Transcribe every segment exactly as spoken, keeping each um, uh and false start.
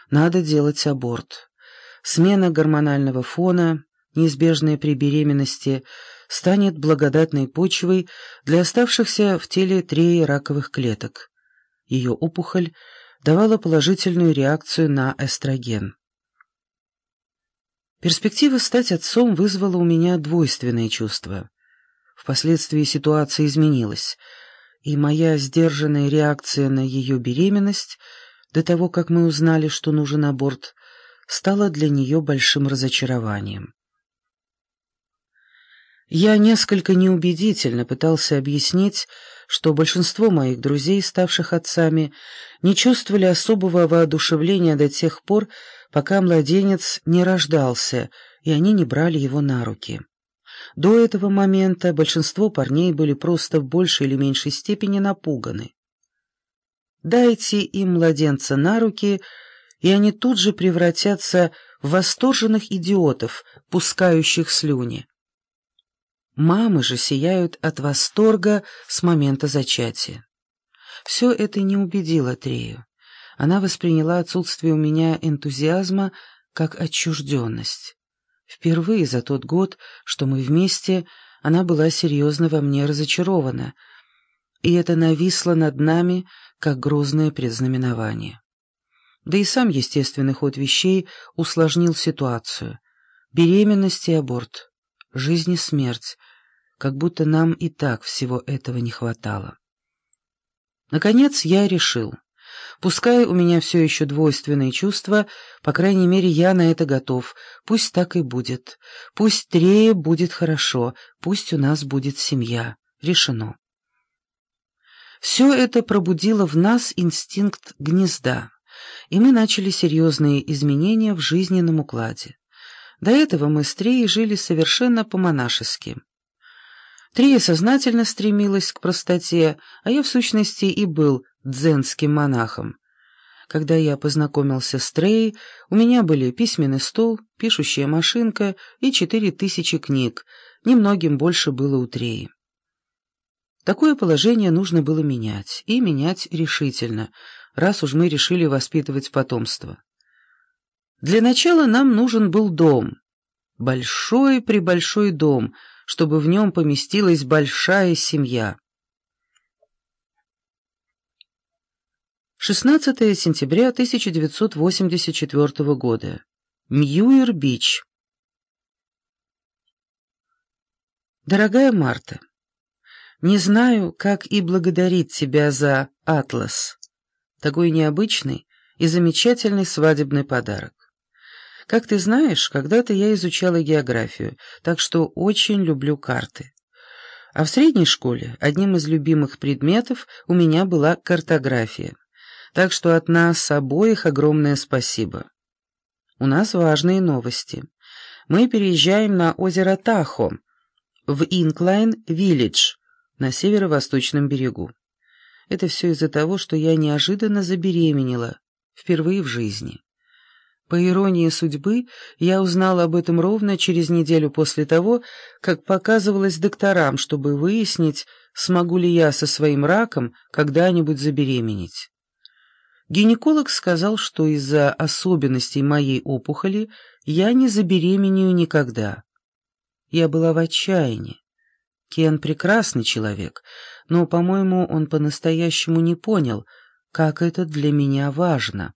Надо делать аборт. Смена гормонального фона, неизбежная при беременности, станет благодатной почвой для оставшихся в теле треи раковых клеток. Ее опухоль давала положительную реакцию на эстроген. Перспектива стать отцом вызвала у меня двойственные чувства. Впоследствии ситуация изменилась, и моя сдержанная реакция на ее беременность, до того, как мы узнали, что нужен аборт, стала для нее большим разочарованием. Я несколько неубедительно пытался объяснить, что большинство моих друзей, ставших отцами, не чувствовали особого воодушевления до тех пор, пока младенец не рождался, и они не брали его на руки. До этого момента большинство парней были просто в большей или меньшей степени напуганы. Дайте им младенца на руки, и они тут же превратятся в восторженных идиотов, пускающих слюни. Мамы же сияют от восторга с момента зачатия. Все это не убедило Трею. Она восприняла отсутствие у меня энтузиазма как отчужденность. Впервые за тот год, что мы вместе, она была серьезно во мне разочарована, и это нависло над нами, как грозное предзнаменование. Да и сам естественный ход вещей усложнил ситуацию. Беременность и аборт, жизнь и смерть, как будто нам и так всего этого не хватало. Наконец я решил. Пускай у меня все еще двойственные чувства, по крайней мере, я на это готов. Пусть так и будет. Пусть Трее будет хорошо, пусть у нас будет семья. Решено. Все это пробудило в нас инстинкт гнезда, и мы начали серьезные изменения в жизненном укладе. До этого мы с Треей жили совершенно по-монашески. Трея сознательно стремилась к простоте, а я в сущности и был дзенским монахом. Когда я познакомился с Треей, у меня были письменный стол, пишущая машинка и четыре тысячи книг, немногим больше было у Треи. Такое положение нужно было менять, и менять решительно, раз уж мы решили воспитывать потомство. Для начала нам нужен был дом, большой-пребольшой дом, чтобы в нем поместилась большая семья. шестнадцатое сентября тысяча девятьсот восемьдесят четвёртого года. Мьюир-Бич. Дорогая Марта, не знаю, как и благодарить тебя за «Атлас», такой необычный и замечательный свадебный подарок. Как ты знаешь, когда-то я изучала географию, так что очень люблю карты. А в средней школе одним из любимых предметов у меня была картография. Так что от нас обоих огромное спасибо. У нас важные новости. Мы переезжаем на озеро Тахо, в Инклайн-Виллидж, на северо-восточном берегу. Это все из-за того, что я неожиданно забеременела, впервые в жизни. По иронии судьбы, я узнала об этом ровно через неделю после того, как показывалась докторам, чтобы выяснить, смогу ли я со своим раком когда-нибудь забеременеть. Гинеколог сказал, что из-за особенностей моей опухоли я не забеременею никогда. Я была в отчаянии. Кен прекрасный человек, но, по-моему, он по-настоящему не понял, как это для меня важно.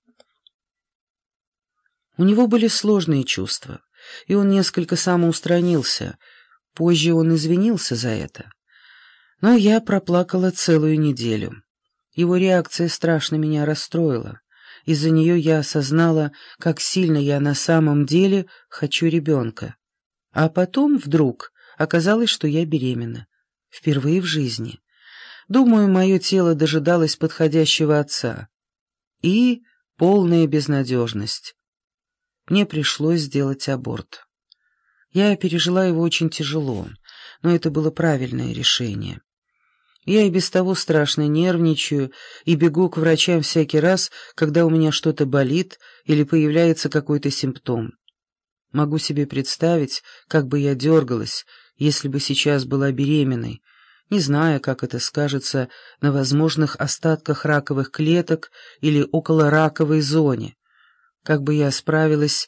У него были сложные чувства, и он несколько самоустранился. Позже он извинился за это. Но я проплакала целую неделю. Его реакция страшно меня расстроила. Из-за нее я осознала, как сильно я на самом деле хочу ребенка. А потом вдруг оказалось, что я беременна. Впервые в жизни. Думаю, мое тело дожидалось подходящего отца. И полная безнадежность. Мне пришлось сделать аборт. Я пережила его очень тяжело, но это было правильное решение. Я и без того страшно нервничаю и бегу к врачам всякий раз, когда у меня что-то болит или появляется какой-то симптом. Могу себе представить, как бы я дергалась, если бы сейчас была беременной, не зная, как это скажется на возможных остатках раковых клеток или околораковой зоне. как бы я справилась